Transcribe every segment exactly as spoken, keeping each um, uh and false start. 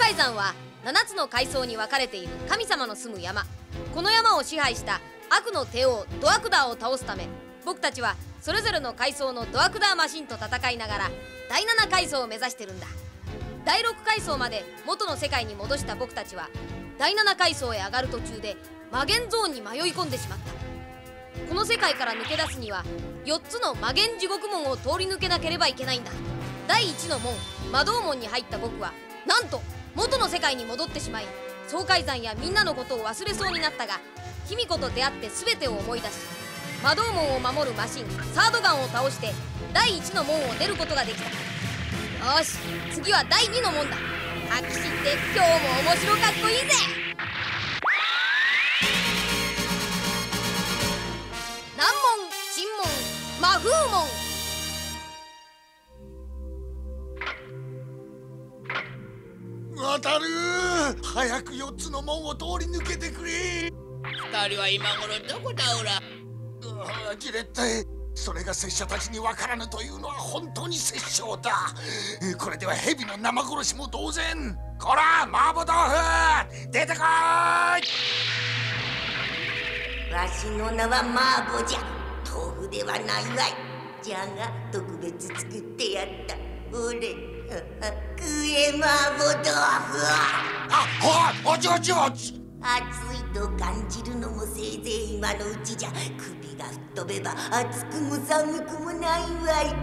海山はななつの階層に分かれている神様の住む山。この山を支配した悪の帝王ドアクダーを倒すため、僕たちはそれぞれの階層のドアクダーマシンと戦いながらだいなな階層を目指してるんだ。だいろく階層まで元の世界に戻した僕たちはだいなな階層へ上がる途中で魔元ゾーンに迷い込んでしまった。この世界から抜け出すにはよっつの魔元地獄門を通り抜けなければいけないんだ。だいいちの門魔導門に入った僕はなんと元の世界に戻ってしまい、爽快山やみんなのことを忘れそうになったが、卑弥呼と出会って全てを思い出し、魔導門を守るマシンサードガンを倒してだいいちの門を出ることができた。よし、次はだいにの門だ。発揮して今日も面白かっこいいぜ。難問、珍問、魔風門。 渡る、早くよっつの門を通り抜けてくれ。 二人は今頃どこだおら。 うわ、じれったい。それが拙者たちに分からぬというのは本当に殺生だ。これでは蛇の生殺しも同然。こら、麻婆豆腐出てこーい。わしの名は麻婆じゃ。豆腐ではないわい。じゃが特別作ってやった。おれ食え麻婆豆腐。 あ、おおちおちおち。 熱いと感じるのもせいぜい今のうちじゃ。首が吹っ飛べば熱くも寒くもないわい。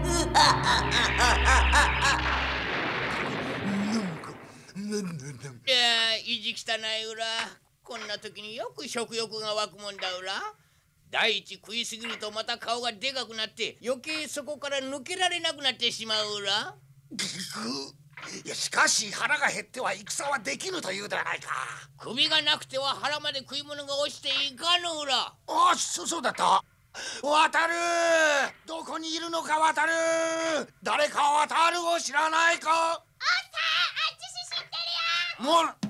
いや、意地汚い裏。こんな時によく食欲が湧くもんだ裏。第一食いすぎるとまた顔がでかくなって余計そこから抜けられなくなってしまう裏。 いや、しかし腹が減っては戦はできぬというではないか。 首がなくては腹まで食い物が落ちていかぬ裏。 ああ、そそうだった。渡る、どこにいるのか渡る。誰か渡るを知らないか。 おっさん、あっちし知ってるよ。 もう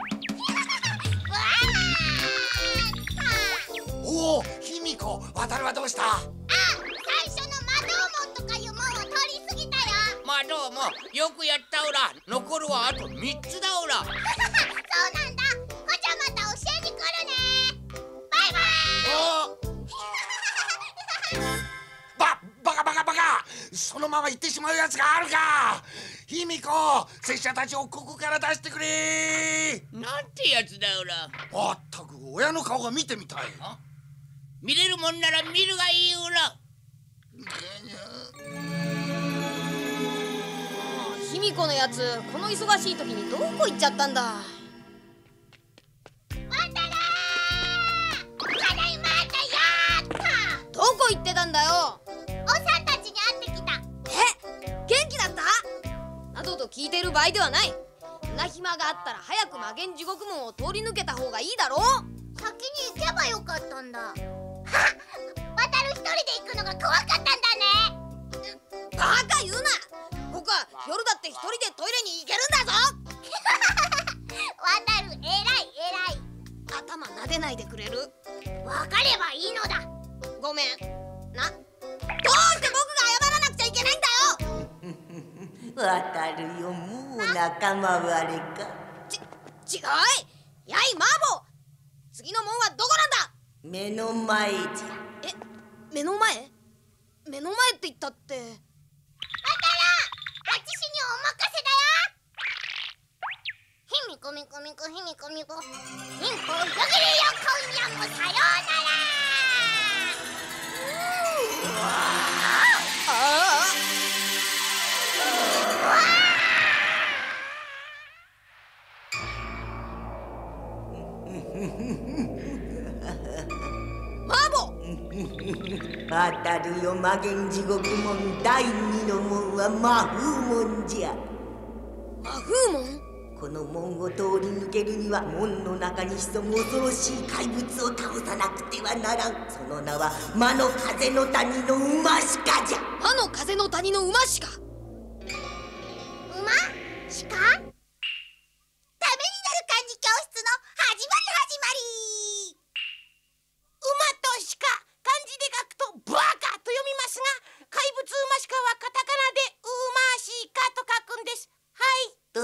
おお、卑弥呼、渡るはどうした。 あ、最初の魔導門とかいう門を通り過ぎたよ。 まあどうもよくやった裏。残るはあとみっつだ裏。 そうなんだ。ほじゃまた教えに来るね。バイバイ。 ば、バカバカバカ。そのまま行ってしまうやつがあるか。卑弥呼、拙者たちをここから出してくれ。 なんてやつだ裏。 まったく親の顔が見てみたい。 見れるもんなら見るがいい裏。 卑弥呼のやつ、この忙しい時にどこ行っちゃったんだ。 わたらー、ただいまだよーっと。 どこ行ってたんだよ。 おさんたちに会ってきた。 え、元気だったなどと聞いている場合ではない。んな暇があったら早く魔元地獄門を通り抜けた方がいいだろう。 先に行けばよかったんだ。はっ、渡る一人で行くのが怖かったんだね。 バカ言うな。僕は夜だって一人でトイレに行けるんだぞ。 渡る、えらいえらい。 頭撫でないでくれる。 わかればいいのだ。 ごめんな。どうして僕が謝らなくちゃいけないんだよ。 渡るよ、もう仲間割れか。 ち、違い。やいマーボー、次の門はどこなんだ。 目の前じゃ。 え、目の前目の前って言ったって。 渡ら、あちしにお任せだよ。ひみこみこみこひみこみこ。ひんこよぎりよ、今夜もさようなら。うわああ。うわあ。 マーボー。 渡るよ、魔元地獄門だいにの門は魔風門じゃ。 魔風門。 この門を通り抜けるには門の中に潜む恐ろしい怪物を倒さなくてはならん。その名は魔の風の谷の馬鹿じゃ。 魔の風の谷の馬鹿。 馬？鹿？ためになる漢字教室の始まり始まり。 馬と鹿、漢字で書くとバカと読みますが、怪物馬鹿はカタカナで馬鹿と書くんです。はい。 と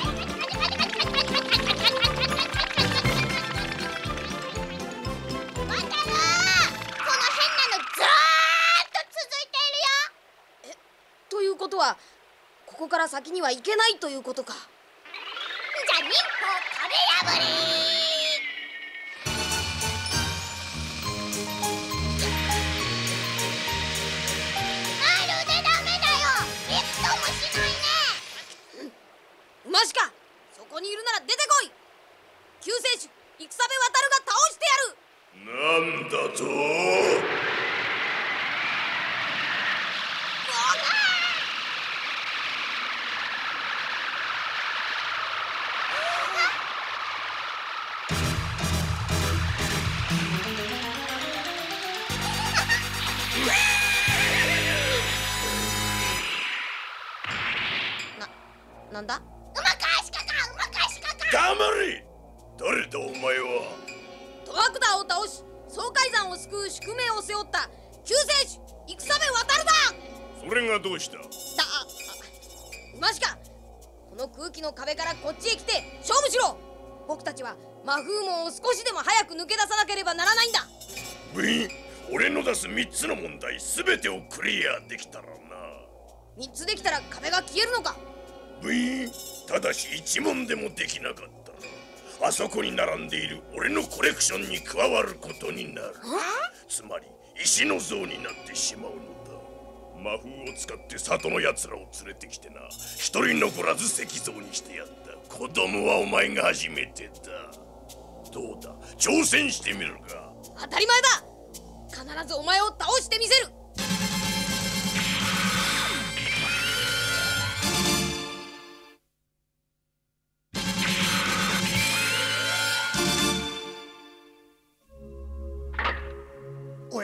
ということはここから先には行けないということか。 じゃ忍法壁破り。まるでダメだよ。びくともしないね。 馬しかそこにいるなら出てこい。救世主戦部渡るが倒してやる。 なんだと。 なんだ？ うまかしかか、うまかしかか。 黙れ！誰だお前は。 ドワクダを倒し爽快山を救う宿命を背負った救世主戦部渡るだ。 それがどうした？ だ、あ、馬しかこの空気の壁からこっちへ来て勝負しろ。僕たちは魔風門を少しでも早く抜け出さなければならないんだ。 部員、俺の出すみっつの問題すべてをクリアできたらな。 みっつできたら壁が消えるのか？ 部員、ただしいち問でもできなかったらあそこに並んでいる俺のコレクションに加わることになる。つまり石の像になってしまうのだ。魔風を使って里のやつらを連れてきてな、一人残らず石像にしてやった。子供はお前が初めてだ。どうだ、挑戦してみるか？ 当たり前だ。必ずお前を倒してみせる。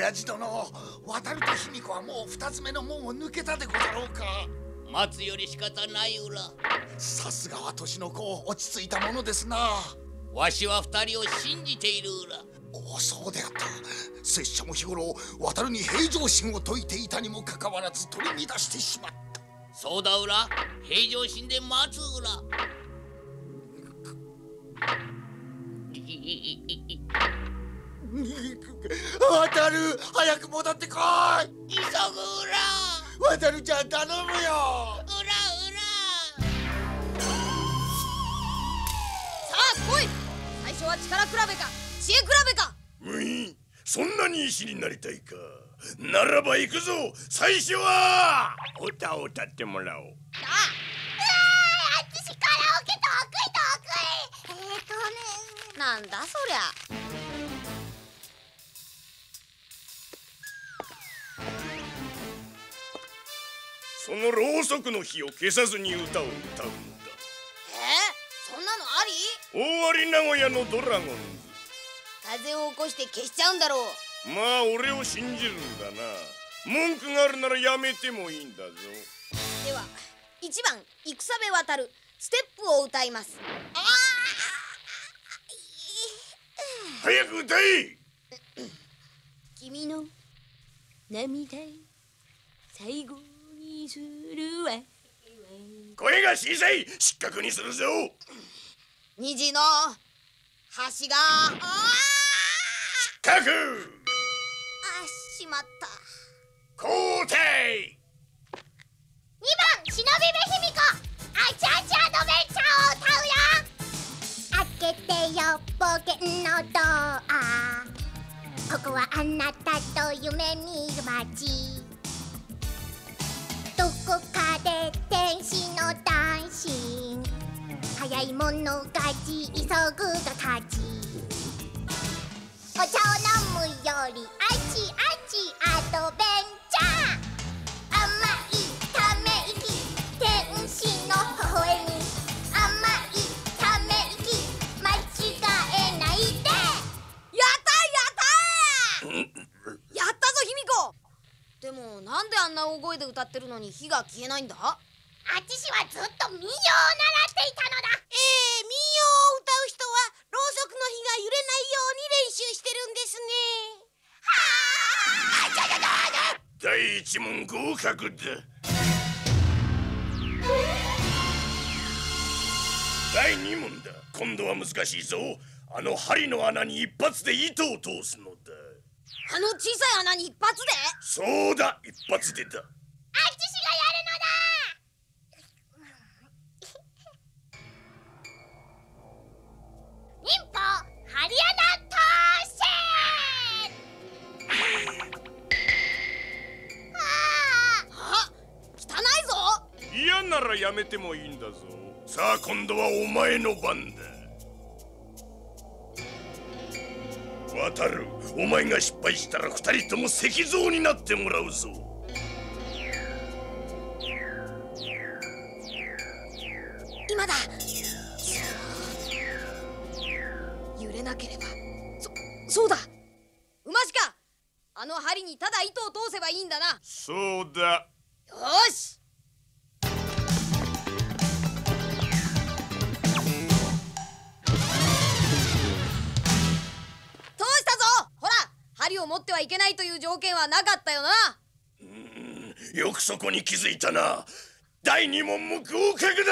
親父殿、渡ると卑弥呼はもう二つ目の門を抜けたでござろうか。 待つより仕方ないウラ。 さすがは年の子、落ち着いたものですな。 わしは二人を信じているウラ。 おお、そうであった。拙者も日頃渡るに平常心を説いていたにもかかわらず取り乱してしまった。 そうだウラ、平常心で待つウラ。 渡る、早く戻ってこい。 急ぐウラ。渡るちゃん頼むよ。 ウラウラ。 さあ来い。最初は力比べか知恵比べか。 むい、そんなに石になりたいか。ならば行くぞ。最初はおたを歌ってもらおう。 ああつしカラオケ得意得意。えーとね、 なんだそりゃ。 そのろうそくの火を消さずに歌を歌うんだ。 えー、そんなのあり？ 大あり名古屋のドラゴンズ。 風を起こして消しちゃうんだろう。 まあ俺を信じるんだな。文句があるならやめてもいいんだぞ。 ではいちばん戦部渡るステップを歌います。あ早く歌い。 君の涙最後にするわ。 声が小さい。失格にするぞ。 虹の橋があ失格。 あしまった。 交代。 にばん忍びべ卑弥呼あちゃちゃアドベンチャーを歌うよ。開けてよ冒険のドア、ここはあなたと夢見る街。どこかで天使の男子、早い者勝ち急ぐが勝ち。お茶を飲むよりあちあちアドベンチャー。甘いため息天使の微笑み、甘いため息間違えないで。 やったやったやったぞ卑弥呼。でもなんであんな大声で歌ってるのに火が消えないんだ？ あちしはずっと民謡を習っていたのだ。 えー、民謡を歌う人はろうそくの火が揺れないように練習してるんですね。 はあ、ちゃちゃちゃ第一問合格だ。第二問だ。今度は難しいぞ。あの針の穴に一発で糸を通すのだ。 あの小さい穴に一発で？ そうだ、一発でだ。 あちしがやるのだ。忍法ハリアナ当選。 あ、汚いぞ。 嫌ならやめてもいいんだぞ。さあ今度はお前の番だ。渡る、お前が失敗したら二人とも石像になってもらうぞ。 今だ。揺れなければ。そ、そうだ。馬しか。あの針にただ糸を通せばいいんだな。 そうだ。 よし。通したぞ。ほら、針を持ってはいけないという条件はなかったよな。 うーん、よくそこに気づいたな。第二問も合格だ。 やったー。 渡る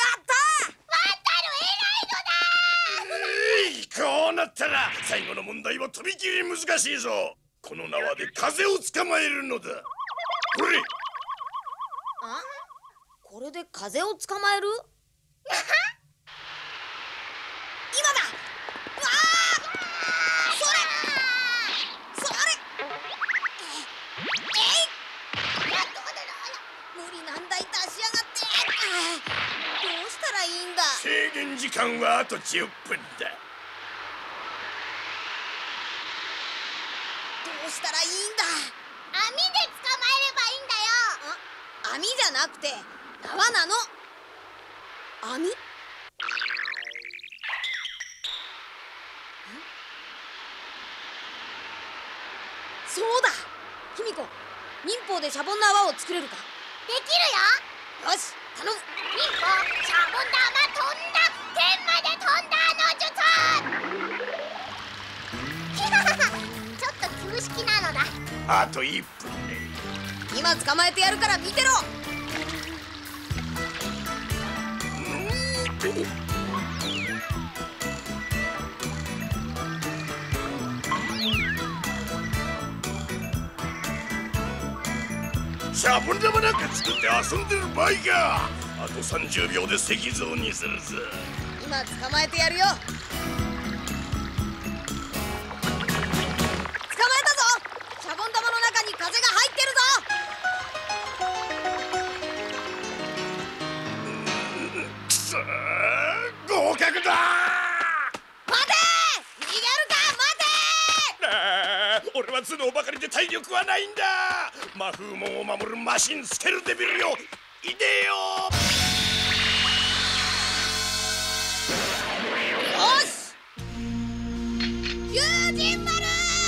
偉いのだ。 こうなったら最後の問題はとびきり難しいぞ。この縄で風を捕まえるのだ。ほれ。 あ、これで風を捕まえる？今だ。わあ！それ！それ！えい！無理難題出しやがって。どうしたらいいんだ？ 制限時間はあとじゅっぷんだ。 どうしたらいいんだ？ 網で捕まえればいいんだよ。 あ、網じゃなくて縄なの。網？ そうだ。卑弥呼、忍法でシャボンの泡を作れるか？ できるよ。 よし、頼む。 忍法シャボン玉飛んだ、天まで飛んだの術。ちょっと旧式なのだ。 あといっぷんね。 今捕まえてやるから見てろ。 シャボン玉なんか作って遊んでる場合か。あとさんじゅうびょうで石像にするぞ。 今捕まえてやるよ。捕まえたぞ。シャボン玉の中に風が入ってるぞ。 くそー、合格だー。 待て、逃げるか。待て。 あー、俺は頭脳ばかりで体力はないんだ。魔風門を守るマシンスケルデビルよ、いでよ。 よし、龍神丸。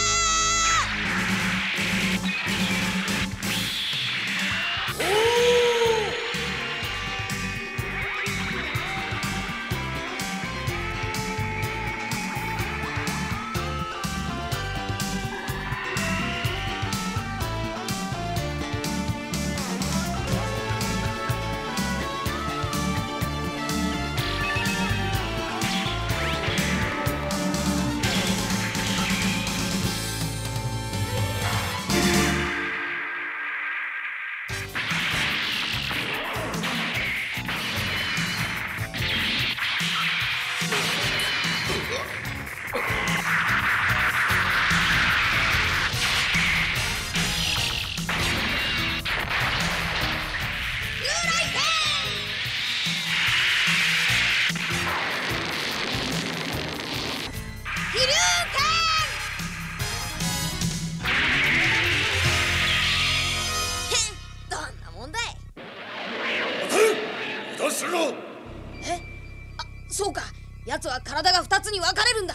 そうか、奴は体が二つに分かれるんだ。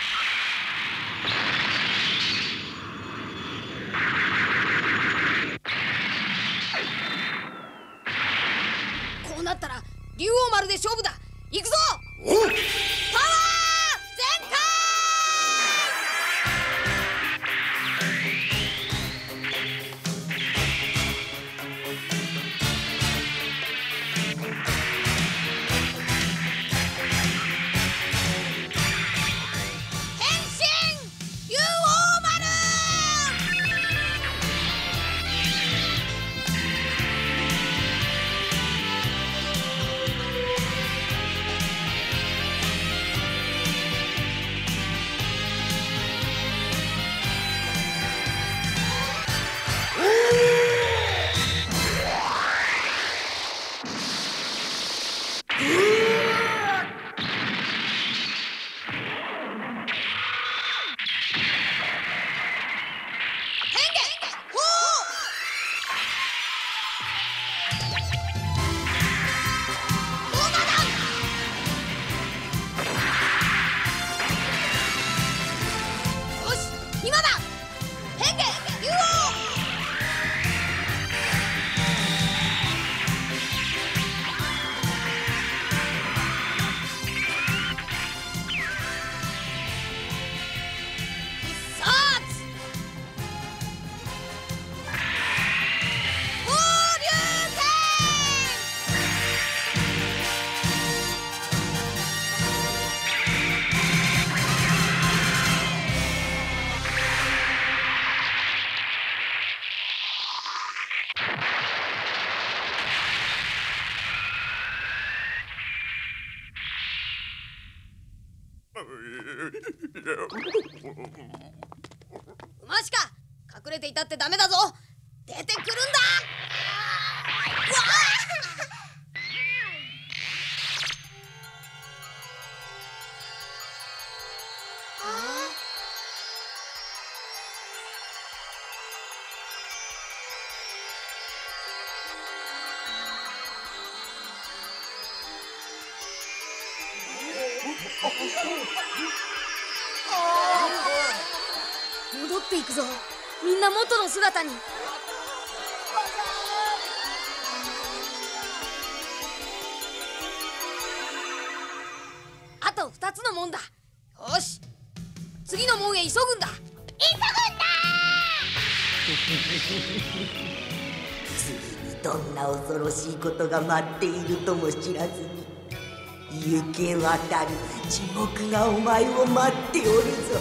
こうなったら竜王丸で勝負だ。行くぞ。パワー全開。馬しか隠れていたってダメだぞ。出てくるんだ。戻っていくぞ。 みんな元の姿に。あとふたつの門だ。よし、次の門へ急ぐんだ。 急ぐんだ次にどんな恐ろしいことが待っているとも知らずに行け渡る地獄がお前を待っておるぞ。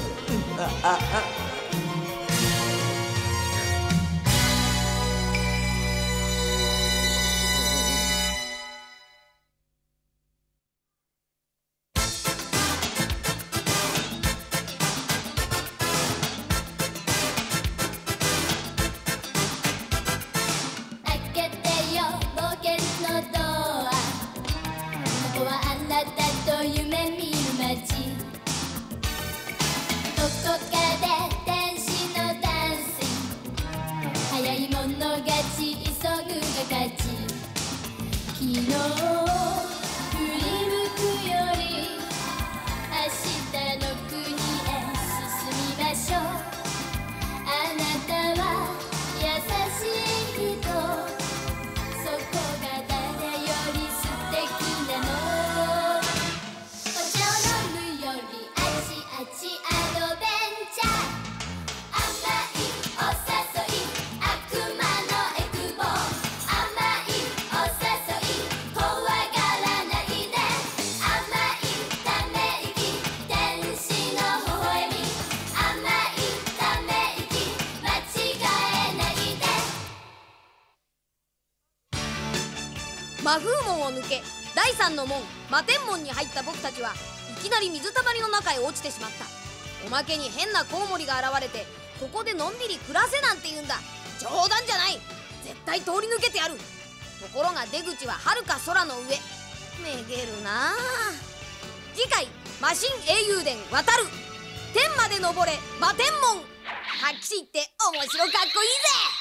魔風門を抜けだいさんの門魔天門に入った僕たちはいきなり水たまりの中へ落ちてしまった。おまけに変なコウモリが現れて、ここでのんびり暮らせなんて言うんだ。冗談じゃない、絶対通り抜けてやる。ところが出口ははるか空の上。めげるなあ。次回マシン英雄伝渡る天まで登れ魔天門。はっきり言って面白かっこいいぜ。